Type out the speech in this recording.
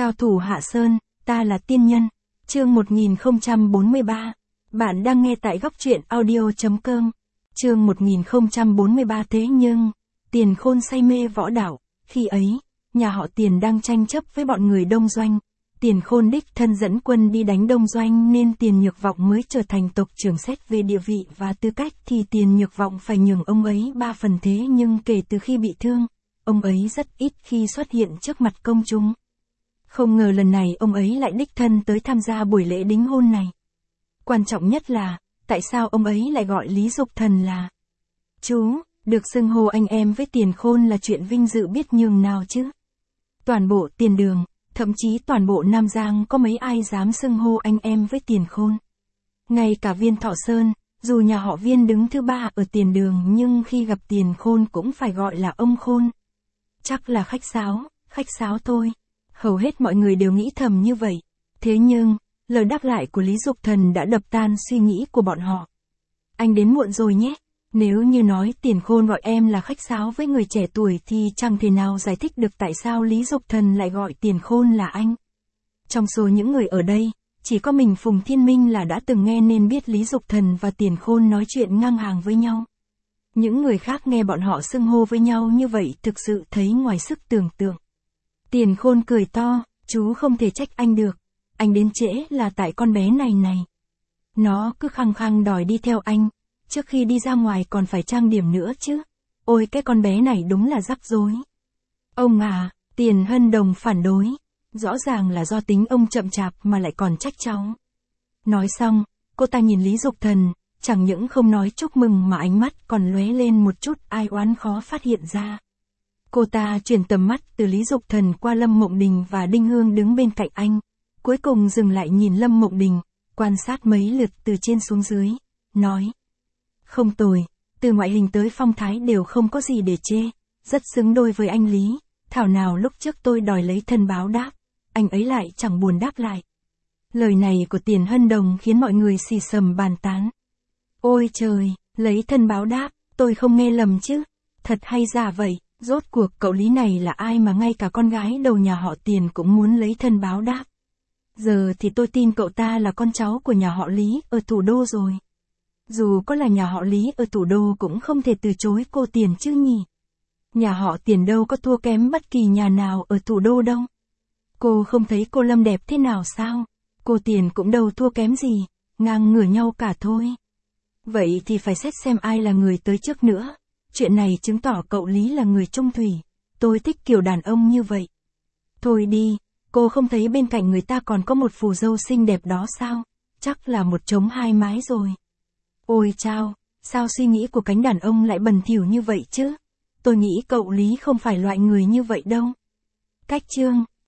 Cao thủ Hạ Sơn, ta là tiên nhân. Chương 1043. Bạn đang nghe tại góc truyện audio.com. Chương 1043. Thế nhưng, Tiền Khôn say mê võ đạo, khi ấy, nhà họ Tiền đang tranh chấp với bọn người Đông Doanh. Tiền Khôn đích thân dẫn quân đi đánh Đông Doanh nên Tiền Nhược Vọng mới trở thành tộc trưởng. Xét về địa vị và tư cách thì Tiền Nhược Vọng phải nhường ông ấy 3 phần, thế nhưng kể từ khi bị thương, ông ấy rất ít khi xuất hiện trước mặt công chúng. Không ngờ lần này ông ấy lại đích thân tới tham gia buổi lễ đính hôn này. Quan trọng nhất là, tại sao ông ấy lại gọi Lý Dục Thần là chú, được xưng hô anh em với Tiền Khôn là chuyện vinh dự biết nhường nào chứ. Toàn bộ Tiền Đường, thậm chí toàn bộ Nam Giang có mấy ai dám xưng hô anh em với Tiền Khôn. Ngay cả Viên Thọ Sơn, dù nhà họ Viên đứng thứ 3 ở Tiền Đường nhưng khi gặp Tiền Khôn cũng phải gọi là ông Khôn. Chắc là khách sáo thôi. Hầu hết mọi người đều nghĩ thầm như vậy. Thế nhưng, lời đáp lại của Lý Dục Thần đã đập tan suy nghĩ của bọn họ. Anh đến muộn rồi nhé. Nếu như nói Tiền Khôn gọi em là khách sáo với người trẻ tuổi thì chẳng thể nào giải thích được tại sao Lý Dục Thần lại gọi Tiền Khôn là anh. Trong số những người ở đây, chỉ có mình Phùng Thiên Minh là đã từng nghe nên biết Lý Dục Thần và Tiền Khôn nói chuyện ngang hàng với nhau. Những người khác nghe bọn họ xưng hô với nhau như vậy thực sự thấy ngoài sức tưởng tượng. Tiền Khôn cười to, chú không thể trách anh được. Anh đến trễ là tại con bé này. Nó cứ khăng khăng đòi đi theo anh. Trước khi đi ra ngoài còn phải trang điểm nữa chứ. Ôi cái con bé này đúng là rắc rối. Ông à, Tiền Hân Đồng phản đối. Rõ ràng là do tính ông chậm chạp mà lại còn trách cháu. Nói xong, cô ta nhìn Lý Dục Thần, chẳng những không nói chúc mừng mà ánh mắt còn lóe lên một chút ai oán khó phát hiện ra. Cô ta chuyển tầm mắt từ Lý Dục Thần qua Lâm Mộng Đình và Đinh Hương đứng bên cạnh anh. Cuối cùng dừng lại nhìn Lâm Mộng Đình, quan sát mấy lượt từ trên xuống dưới, nói. Không tồi, từ ngoại hình tới phong thái đều không có gì để chê, rất xứng đôi với anh Lý. Thảo nào lúc trước tôi đòi lấy thân báo đáp, anh ấy lại chẳng buồn đáp lại. Lời này của Tiền Hân Đồng khiến mọi người xì xầm bàn tán. Ôi trời, lấy thân báo đáp, tôi không nghe lầm chứ, thật hay giả vậy. Rốt cuộc cậu Lý này là ai mà ngay cả con gái đầu nhà họ Tiền cũng muốn lấy thân báo đáp. Giờ thì tôi tin cậu ta là con cháu của nhà họ Lý ở thủ đô rồi. Dù có là nhà họ Lý ở thủ đô cũng không thể từ chối cô Tiền chứ nhỉ. Nhà họ Tiền đâu có thua kém bất kỳ nhà nào ở thủ đô đâu. Cô không thấy cô Lâm đẹp thế nào sao? Cô Tiền cũng đâu thua kém gì, ngang ngửa nhau cả thôi. Vậy thì phải xét xem ai là người tới trước nữa. Chuyện này chứng tỏ cậu Lý là người trung thủy. Tôi thích kiểu đàn ông như vậy. Thôi đi, cô không thấy bên cạnh người ta còn có một phù dâu xinh đẹp đó sao? Chắc là một trống hai mái rồi. Ôi chao, sao suy nghĩ của cánh đàn ông lại bẩn thỉu như vậy chứ? Tôi nghĩ cậu Lý không phải loại người như vậy đâu. Cách chương